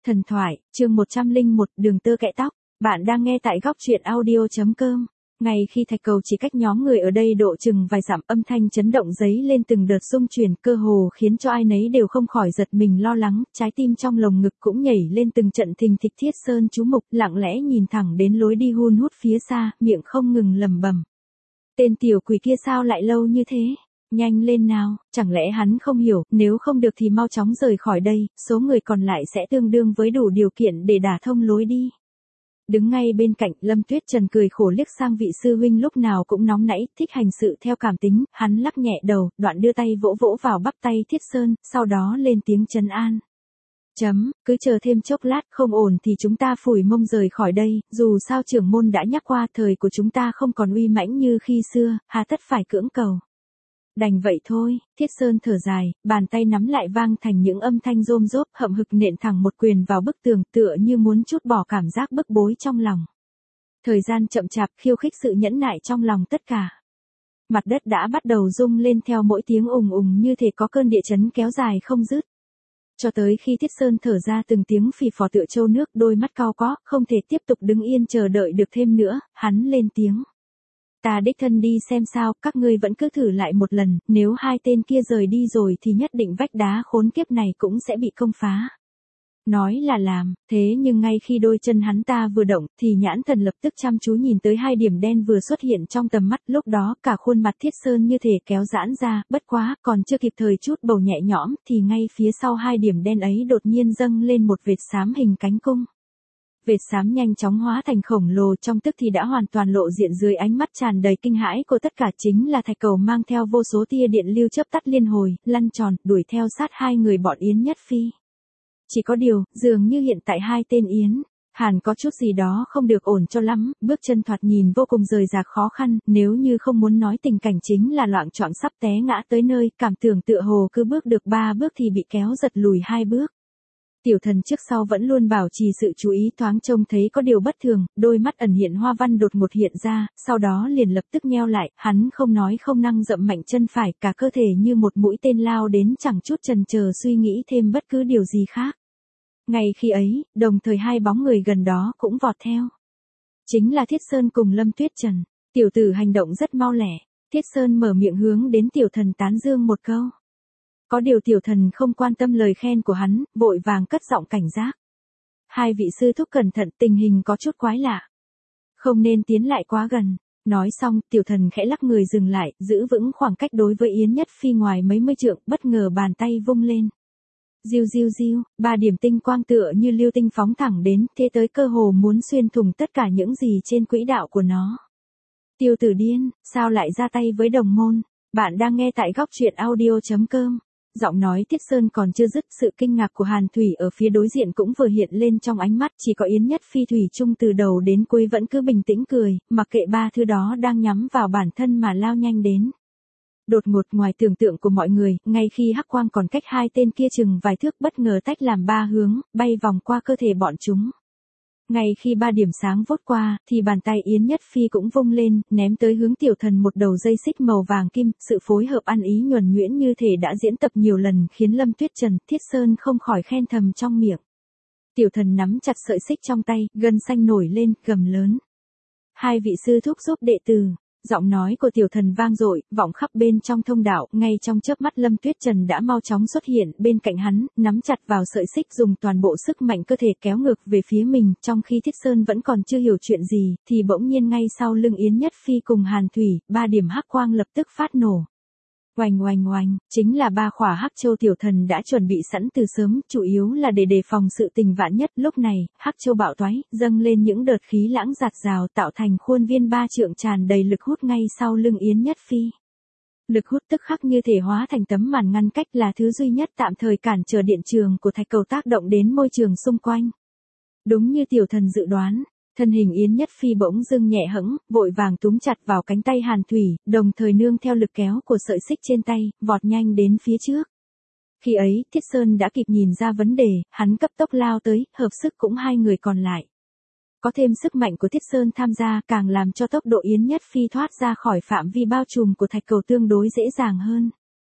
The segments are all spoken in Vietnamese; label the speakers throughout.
Speaker 1: Thần thoại, chương 101, đường tơ kẽ tóc. Bạn đang nghe tại góc truyện audio.com. Ngay khi thạch cầu chỉ cách nhóm người ở đây độ chừng vài dặm, âm thanh chấn động dấy lên từng đợt xung chuyển, cơ hồ khiến cho ai nấy đều không khỏi giật mình lo lắng, trái tim trong lồng ngực cũng nhảy lên từng trận thình thịch. Thiết Sơn chú mục lặng lẽ nhìn thẳng đến lối đi hun hút phía xa, miệng không ngừng lẩm bẩm. Tên tiểu quỷ kia sao lại lâu như thế? Nhanh lên nào, chẳng lẽ hắn không hiểu, nếu không được thì mau chóng rời khỏi đây, số người còn lại sẽ tương đương với đủ điều kiện để đả thông lối đi. Đứng ngay bên cạnh, Lâm Tuyết Trần cười khổ liếc sang vị sư huynh lúc nào cũng nóng nảy, thích hành sự theo cảm tính, hắn lắc nhẹ đầu, đoạn đưa tay vỗ vỗ vào bắp tay Thiết Sơn, sau đó lên tiếng trấn an. Cứ chờ thêm chốc lát, không ổn thì chúng ta phủi mông rời khỏi đây, dù sao trưởng môn đã nhắc qua thời của chúng ta không còn uy mãnh như khi xưa, hà tất phải cưỡng cầu. Đành vậy thôi, Thiết Sơn thở dài, bàn tay nắm lại vang thành những âm thanh rôm rốp, hậm hực nện thẳng một quyền vào bức tường, tựa như muốn trút bỏ cảm giác bức bối trong lòng. Thời gian chậm chạp khiêu khích sự nhẫn nại trong lòng tất cả. Mặt đất đã bắt đầu rung lên theo mỗi tiếng ùng ùng như thể có cơn địa chấn kéo dài không dứt. Cho tới khi Thiết Sơn thở ra từng tiếng phì phò tựa trâu nước, đôi mắt cau có, không thể tiếp tục đứng yên chờ đợi được thêm nữa, hắn lên tiếng. Ta đích thân đi xem sao, các ngươi vẫn cứ thử lại một lần, nếu hai tên kia rời đi rồi thì nhất định vách đá khốn kiếp này cũng sẽ bị công phá. Nói là làm, thế nhưng ngay khi đôi chân hắn ta vừa động, thì nhãn thần lập tức chăm chú nhìn tới hai điểm đen vừa xuất hiện trong tầm mắt, lúc đó cả khuôn mặt Thiết Sơn như thể kéo giãn ra, bất quá, còn chưa kịp thời chút bầu nhẹ nhõm, thì ngay phía sau hai điểm đen ấy đột nhiên dâng lên một vệt xám hình cánh cung. Vệt xám nhanh chóng hóa thành khổng lồ, trong tức thì đã hoàn toàn lộ diện dưới ánh mắt tràn đầy kinh hãi của tất cả, chính là thạch cầu mang theo vô số tia điện lưu chớp tắt liên hồi, lăn tròn, đuổi theo sát hai người bọn Yến Nhất Phi. Chỉ có điều, dường như hiện tại hai tên Yến Hàn có chút gì đó không được ổn cho lắm, bước chân thoạt nhìn vô cùng rời rạc khó khăn, nếu như không muốn nói tình cảnh chính là loạng choạng sắp té ngã tới nơi, cảm tưởng tựa hồ cứ bước được 3 bước thì bị kéo giật lùi 2 bước. Tiểu thần trước sau vẫn luôn bảo trì sự chú ý, thoáng trông thấy có điều bất thường, đôi mắt ẩn hiện hoa văn đột ngột hiện ra, sau đó liền lập tức nheo lại, hắn không nói không năng dậm mạnh chân phải, cả cơ thể như một mũi tên lao đến, chẳng chút chần chờ suy nghĩ thêm bất cứ điều gì khác. Ngay khi ấy, đồng thời hai bóng người gần đó cũng vọt theo. Chính là Thiết Sơn cùng Lâm Tuyết Trần. Tiểu tử hành động rất mau lẻ. Thiết Sơn mở miệng hướng đến tiểu thần tán dương một câu. Có điều tiểu thần không quan tâm lời khen của hắn, vội vàng cất giọng cảnh giác. Hai vị sư thúc cẩn thận, tình hình có chút quái lạ. Không nên tiến lại quá gần. Nói xong, tiểu thần khẽ lắc người dừng lại, giữ vững khoảng cách đối với Yến Nhất Phi ngoài mấy mươi trượng, bất ngờ bàn tay vung lên. Diu diu diu, 3 điểm tinh quang tựa như lưu tinh phóng thẳng đến, thế tới cơ hồ muốn xuyên thủng tất cả những gì trên quỹ đạo của nó. Tiêu tử điên, sao lại ra tay với đồng môn? Bạn đang nghe tại góc truyện audio.com. Giọng nói Thiết Sơn còn chưa dứt, sự kinh ngạc của Hàn Thủy ở phía đối diện cũng vừa hiện lên trong ánh mắt, chỉ có Yến Nhất Phi thủy chung từ đầu đến cuối vẫn cứ bình tĩnh cười, mặc kệ ba thứ đó đang nhắm vào bản thân mà lao nhanh đến. Đột ngột ngoài tưởng tượng của mọi người, ngay khi hắc quang còn cách hai tên kia chừng vài thước, bất ngờ tách làm 3 hướng, bay vòng qua cơ thể bọn chúng. Ngay khi 3 điểm sáng vốt qua, thì bàn tay Yến Nhất Phi cũng vung lên, ném tới hướng tiểu thần một đầu dây xích màu vàng kim, sự phối hợp ăn ý nhuần nhuyễn như thể đã diễn tập nhiều lần khiến Lâm Tuyết Trần, Thiết Sơn không khỏi khen thầm trong miệng. Tiểu thần nắm chặt sợi xích trong tay, gân xanh nổi lên, gầm lớn. Hai vị sư thúc giúp đệ tử. Giọng nói của tiểu thần vang dội, vọng khắp bên trong thông đạo, ngay trong chớp mắt Lâm Tuyết Trần đã mau chóng xuất hiện bên cạnh hắn, nắm chặt vào sợi xích, dùng toàn bộ sức mạnh cơ thể kéo ngược về phía mình, trong khi Thiết Sơn vẫn còn chưa hiểu chuyện gì, thì bỗng nhiên ngay sau lưng Yến Nhất Phi cùng Hàn Thủy, 3 điểm hắc quang lập tức phát nổ. Oanh oanh oanh, chính là 3 khỏa hắc châu tiểu thần đã chuẩn bị sẵn từ sớm, chủ yếu là để đề phòng sự tình vạn nhất. Lúc này, hắc châu bạo toái, dâng lên những đợt khí lãng giạt rào tạo thành khuôn viên 3 trượng tràn đầy lực hút ngay sau lưng Yến Nhất Phi. Lực hút tức khắc như thể hóa thành tấm màn ngăn cách, là thứ duy nhất tạm thời cản trở điện trường của thạch cầu tác động đến môi trường xung quanh. Đúng như tiểu thần dự đoán. Thân hình Yến Nhất Phi bỗng dưng nhẹ hẫng, vội vàng túm chặt vào cánh tay Hàn Thủy, đồng thời nương theo lực kéo của sợi xích trên tay, vọt nhanh đến phía trước. Khi ấy, Thiết Sơn đã kịp nhìn ra vấn đề, hắn cấp tốc lao tới, hợp sức cũng hai người còn lại. Có thêm sức mạnh của Thiết Sơn tham gia, càng làm cho tốc độ Yến Nhất Phi thoát ra khỏi phạm vi bao trùm của thạch cầu tương đối dễ dàng hơn.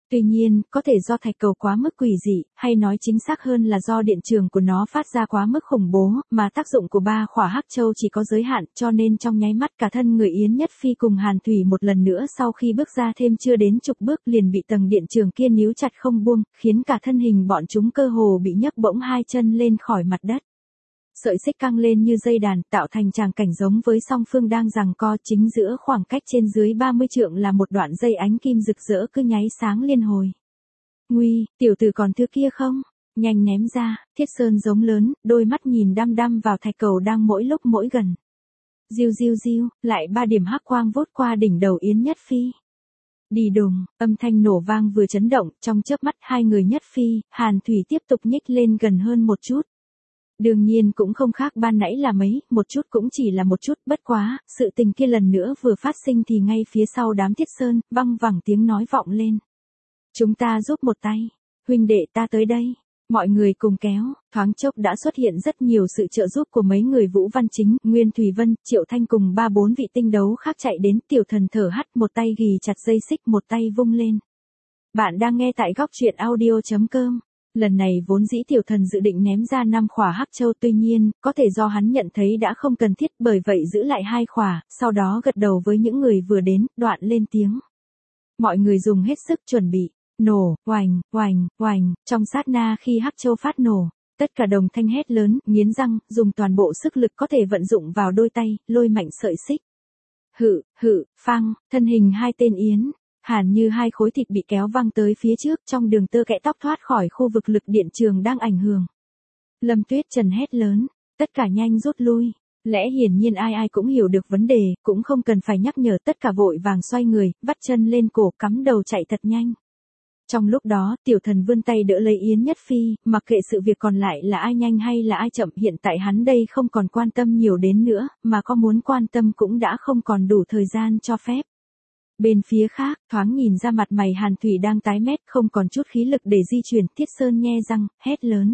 Speaker 1: Tuy nhiên, có thể do thạch cầu quá mức quỷ dị, hay nói chính xác hơn là do điện trường của nó phát ra quá mức khủng bố, mà tác dụng của ba khỏa hắc châu chỉ có giới hạn, cho nên trong nháy mắt cả thân người Yến Nhất Phi cùng Hàn Thủy một lần nữa sau khi bước ra thêm chưa đến chục bước liền bị tầng điện trường kia níu chặt không buông, khiến cả thân hình bọn chúng cơ hồ bị nhấc bổng hai chân lên khỏi mặt đất. Sợi xích căng lên như dây đàn, tạo thành tràng cảnh giống với song phương đang giằng co, chính giữa khoảng cách trên dưới 30 trượng là một đoạn dây ánh kim rực rỡ cứ nháy sáng liên hồi. Nguy, tiểu tử còn thứ kia không? Nhanh ném ra, Thiết Sơn giống lớn, đôi mắt nhìn đăm đăm vào thạch cầu đang mỗi lúc mỗi gần. Diu diu diu, lại 3 điểm hắc quang vút qua đỉnh đầu Yến Nhất Phi. Đi đùng, âm thanh nổ vang vừa chấn động, trong chớp mắt hai người Nhất Phi, Hàn Thủy tiếp tục nhích lên gần hơn một chút. Đương nhiên cũng không khác ban nãy là mấy, một chút cũng chỉ là một chút, bất quá, sự tình kia lần nữa vừa phát sinh thì ngay phía sau đám Thiết Sơn, văng vẳng tiếng nói vọng lên. Chúng ta giúp một tay, huynh đệ ta tới đây, mọi người cùng kéo, thoáng chốc đã xuất hiện rất nhiều sự trợ giúp của mấy người Vũ Văn Chính, Nguyên Thủy Vân, Triệu Thanh cùng 3-4 vị tinh đấu khác chạy đến, tiểu thần thở hắt một tay ghì chặt dây xích một tay vung lên. Bạn đang nghe tại góc truyện audio.com. Lần này vốn dĩ tiểu thần dự định ném ra 5 khỏa hắc châu, tuy nhiên, có thể do hắn nhận thấy đã không cần thiết, bởi vậy giữ lại 2 khỏa, sau đó gật đầu với những người vừa đến, đoạn lên tiếng. Mọi người dùng hết sức chuẩn bị, nổ, oành, oành, oành, trong sát na khi hắc châu phát nổ, tất cả đồng thanh hét lớn, nghiến răng, dùng toàn bộ sức lực có thể vận dụng vào đôi tay, lôi mạnh sợi xích. Hự, phăng, thân hình hai tên Yến Hàn như hai khối thịt bị kéo văng tới phía trước, trong đường tơ kẽ tóc thoát khỏi khu vực lực điện trường đang ảnh hưởng. Lâm Tuyết Trần hét lớn, tất cả nhanh rút lui. Lẽ hiển nhiên ai cũng hiểu được vấn đề, cũng không cần phải nhắc nhở, tất cả vội vàng xoay người, vắt chân lên cổ, cắm đầu chạy thật nhanh. Trong lúc đó, tiểu thần vươn tay đỡ lấy Yến Nhất Phi, mặc kệ sự việc còn lại là ai nhanh hay là ai chậm, hiện tại hắn đây không còn quan tâm nhiều đến nữa, mà có muốn quan tâm cũng đã không còn đủ thời gian cho phép. Bên phía khác, thoáng nhìn ra mặt mày Hàn Thủy đang tái mét, không còn chút khí lực để di chuyển, Thiết Sơn nhe răng, hét lớn.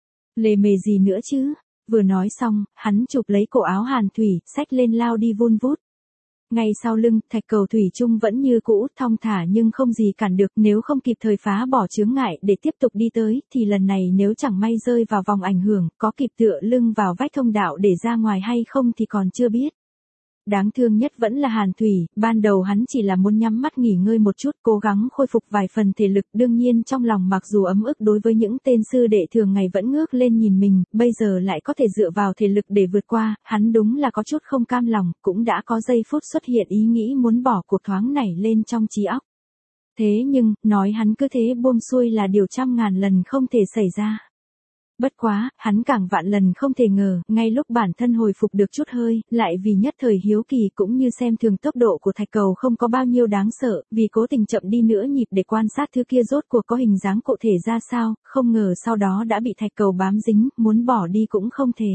Speaker 1: Lề mề gì nữa chứ? Vừa nói xong, hắn chụp lấy cổ áo Hàn Thủy, xách lên lao đi vun vút. Ngay sau lưng, thạch cầu thủy chung vẫn như cũ, thong thả nhưng không gì cản được, nếu không kịp thời phá bỏ chướng ngại để tiếp tục đi tới, thì lần này nếu chẳng may rơi vào vòng ảnh hưởng, có kịp tựa lưng vào vách thông đạo để ra ngoài hay không thì còn chưa biết. Đáng thương nhất vẫn là Hàn Thủy, ban đầu hắn chỉ là muốn nhắm mắt nghỉ ngơi một chút, cố gắng khôi phục vài phần thể lực, đương nhiên trong lòng mặc dù ấm ức đối với những tên sư đệ thường ngày vẫn ngước lên nhìn mình, bây giờ lại có thể dựa vào thể lực để vượt qua, hắn đúng là có chút không cam lòng, cũng đã có giây phút xuất hiện ý nghĩ muốn bỏ cuộc thoáng nảy lên trong trí óc. Thế nhưng, nói hắn cứ thế buông xuôi là điều trăm ngàn lần không thể xảy ra. Bất quá, hắn càng vạn lần không thể ngờ, ngay lúc bản thân hồi phục được chút hơi, lại vì nhất thời hiếu kỳ cũng như xem thường tốc độ của thạch cầu không có bao nhiêu đáng sợ, vì cố tình chậm đi nữa nhịp để quan sát thứ kia rốt cuộc có hình dáng cụ thể ra sao, không ngờ sau đó đã bị thạch cầu bám dính, muốn bỏ đi cũng không thể.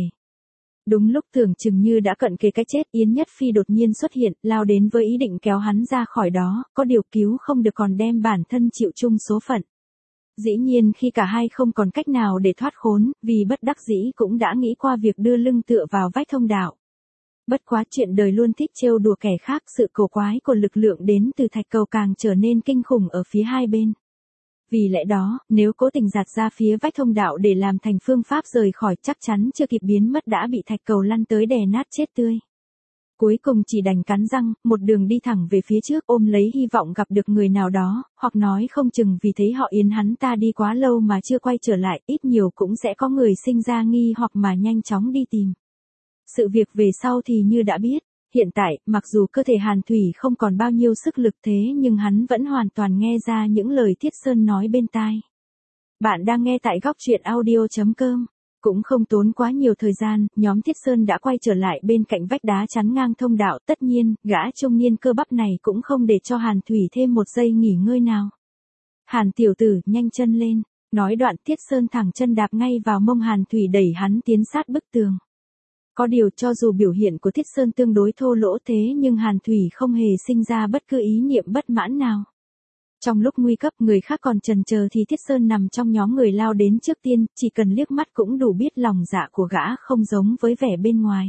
Speaker 1: Đúng lúc tưởng chừng như đã cận kề cái chết, Yến Nhất Phi đột nhiên xuất hiện, lao đến với ý định kéo hắn ra khỏi đó, có điều cứu không được còn đem bản thân chịu chung số phận. Dĩ nhiên khi cả hai không còn cách nào để thoát khốn, vì bất đắc dĩ cũng đã nghĩ qua việc đưa lưng tựa vào vách thông đạo. Bất quá chuyện đời luôn thích trêu đùa kẻ khác, sự cổ quái của lực lượng đến từ thạch cầu càng trở nên kinh khủng ở phía hai bên. Vì lẽ đó, nếu cố tình giạt ra phía vách thông đạo để làm thành phương pháp rời khỏi, chắc chắn chưa kịp biến mất đã bị thạch cầu lăn tới đè nát chết tươi. Cuối cùng chỉ đành cắn răng, một đường đi thẳng về phía trước, ôm lấy hy vọng gặp được người nào đó, hoặc nói không chừng vì thấy họ Yến hắn ta đi quá lâu mà chưa quay trở lại, ít nhiều cũng sẽ có người sinh ra nghi hoặc mà nhanh chóng đi tìm. Sự việc về sau thì như đã biết, hiện tại, mặc dù cơ thể Hàn Thủy không còn bao nhiêu sức lực thế nhưng hắn vẫn hoàn toàn nghe ra những lời Thiết Sơn nói bên tai. Bạn đang nghe tại góc truyện audio.com. Cũng không tốn quá nhiều thời gian, nhóm Thiết Sơn đã quay trở lại bên cạnh vách đá chắn ngang thông đạo, tất nhiên, gã trung niên cơ bắp này cũng không để cho Hàn Thủy thêm một giây nghỉ ngơi nào. Hàn tiểu tử, nhanh chân lên, nói đoạn Thiết Sơn thẳng chân đạp ngay vào mông Hàn Thủy đẩy hắn tiến sát bức tường. Có điều cho dù biểu hiện của Thiết Sơn tương đối thô lỗ thế nhưng Hàn Thủy không hề sinh ra bất cứ ý niệm bất mãn nào. Trong lúc nguy cấp người khác còn chần chờ thì Thiết Sơn nằm trong nhóm người lao đến trước tiên, chỉ cần liếc mắt cũng đủ biết lòng dạ của gã không giống với vẻ bên ngoài.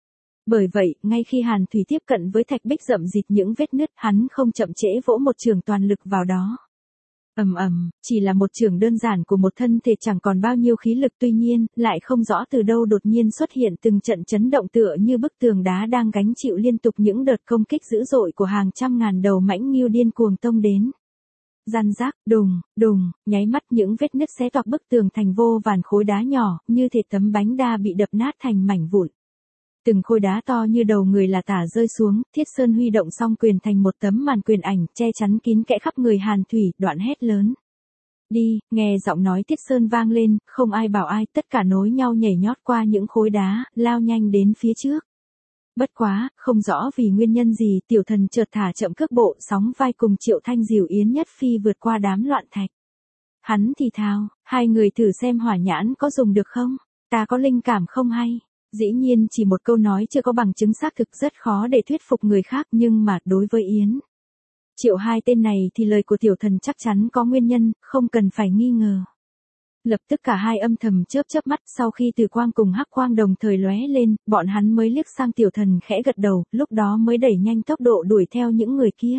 Speaker 1: Bởi vậy, ngay khi Hàn Thủy tiếp cận với thạch bích rậm rịt những vết nứt, hắn không chậm trễ vỗ một trường toàn lực vào đó. Chỉ là một chưởng đơn giản của một thân thể chẳng còn bao nhiêu khí lực, tuy nhiên, lại không rõ từ đâu đột nhiên xuất hiện từng trận chấn động tựa như bức tường đá đang gánh chịu liên tục những đợt công kích dữ dội của hàng trăm ngàn đầu mãnh nghưu điên cuồng tông đến. Răn rác, đùng, đùng, nháy mắt những vết nứt xé toạc bức tường thành vô vàn khối đá nhỏ, như thể tấm bánh đa bị đập nát thành mảnh vụn. Từng khối đá to như đầu người là tả rơi xuống, Thiết Sơn huy động song quyền thành một tấm màn quyền ảnh, che chắn kín kẽ khắp người Hàn Thủy, đoạn hét lớn. Đi, nghe giọng nói Thiết Sơn vang lên, không ai bảo ai, tất cả nối nhau nhảy nhót qua những khối đá, lao nhanh đến phía trước. Bất quá, không rõ vì nguyên nhân gì, tiểu thần chợt thả chậm cước bộ, sóng vai cùng Triệu Thanh Diều Yến Nhất Phi vượt qua đám loạn thạch. Hắn thì thào, hai người thử xem hỏa nhãn có dùng được không? Ta có linh cảm không hay? Dĩ nhiên chỉ một câu nói chưa có bằng chứng xác thực rất khó để thuyết phục người khác, nhưng mà đối với Yến Triệu hai tên này thì lời của tiểu thần chắc chắn có nguyên nhân, không cần phải nghi ngờ. Lập tức cả hai âm thầm chớp mắt, sau khi từ quang cùng hắc quang đồng thời lóe lên, bọn hắn mới liếc sang tiểu thần khẽ gật đầu, lúc đó mới đẩy nhanh tốc độ đuổi theo những người kia.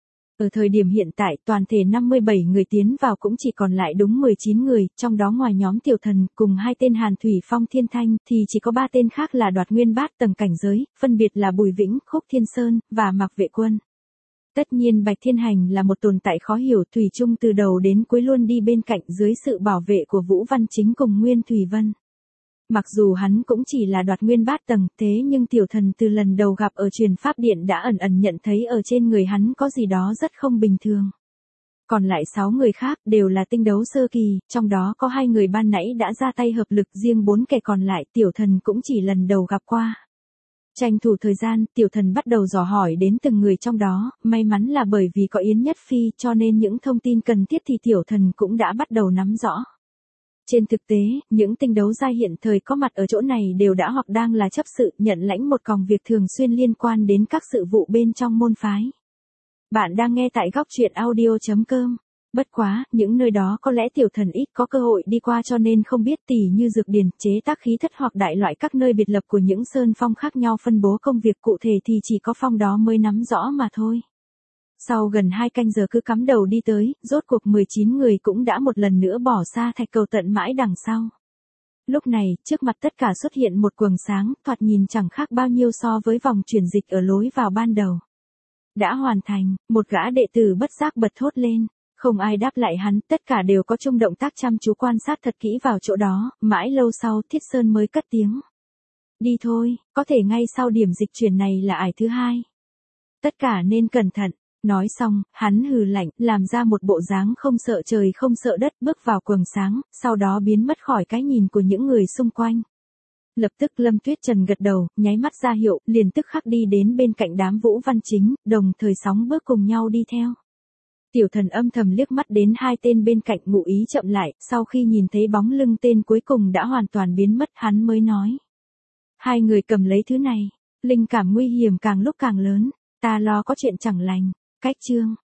Speaker 1: Ở thời điểm hiện tại, toàn thể 57 người tiến vào cũng chỉ còn lại đúng 19 người, trong đó ngoài nhóm tiểu thần, cùng hai tên Hàn Thủy Phong Thiên Thanh, thì chỉ có 3 tên khác là đoạt nguyên bát tầng cảnh giới, phân biệt là Bùi Vĩnh, Khúc Thiên Sơn, và Mạc Vệ Quân. Tất nhiên Bạch Thiên Hành là một tồn tại khó hiểu, thủy chung từ đầu đến cuối luôn đi bên cạnh dưới sự bảo vệ của Vũ Văn Chính cùng Nguyên Thủy Vân. Mặc dù hắn cũng chỉ là đoạt nguyên bát tầng, thế nhưng tiểu thần từ lần đầu gặp ở truyền pháp điện đã ẩn nhận thấy ở trên người hắn có gì đó rất không bình thường. Còn lại 6 người khác đều là tinh đấu sơ kỳ, trong đó có 2 người ban nãy đã ra tay hợp lực, riêng 4 kẻ còn lại tiểu thần cũng chỉ lần đầu gặp qua. Tranh thủ thời gian, tiểu thần bắt đầu dò hỏi đến từng người trong đó, may mắn là bởi vì có Yến Nhất Phi cho nên những thông tin cần thiết thì tiểu thần cũng đã bắt đầu nắm rõ. Trên thực tế, những tinh đấu giai hiện thời có mặt ở chỗ này đều đã hoặc đang là chấp sự, nhận lãnh một còng việc thường xuyên liên quan đến các sự vụ bên trong môn phái. Bạn đang nghe tại góc truyện audio.com. Bất quá, những nơi đó có lẽ tiểu thần ít có cơ hội đi qua cho nên không biết, tỉ như dược điển, chế tác khí thất hoặc đại loại các nơi biệt lập của những sơn phong khác nhau phân bố công việc cụ thể thì chỉ có phong đó mới nắm rõ mà thôi. Sau gần 2 canh giờ cứ cắm đầu đi tới, rốt cuộc 19 người cũng đã một lần nữa bỏ xa thạch cầu tận mãi đằng sau. Lúc này, trước mặt tất cả xuất hiện một quầng sáng, thoạt nhìn chẳng khác bao nhiêu so với vòng chuyển dịch ở lối vào ban đầu. Đã hoàn thành, một gã đệ tử bất giác bật thốt lên. Không ai đáp lại hắn, tất cả đều có chung động tác chăm chú quan sát thật kỹ vào chỗ đó, mãi lâu sau Thiết Sơn mới cất tiếng. Đi thôi, có thể ngay sau điểm dịch chuyển này là ải thứ 2. Tất cả nên cẩn thận. Nói xong, hắn hừ lạnh, làm ra một bộ dáng không sợ trời không sợ đất, bước vào quầng sáng, sau đó biến mất khỏi cái nhìn của những người xung quanh. Lập tức Lâm Tuyết Trần gật đầu, nháy mắt ra hiệu, liền tức khắc đi đến bên cạnh đám Vũ Văn Chính, đồng thời sóng bước cùng nhau đi theo. Tiểu thần âm thầm liếc mắt đến 2 tên bên cạnh, ngụ ý chậm lại, sau khi nhìn thấy bóng lưng tên cuối cùng đã hoàn toàn biến mất, hắn mới nói. 2 người cầm lấy thứ này, linh cảm nguy hiểm càng lúc càng lớn, ta lo có chuyện chẳng lành. Cách chương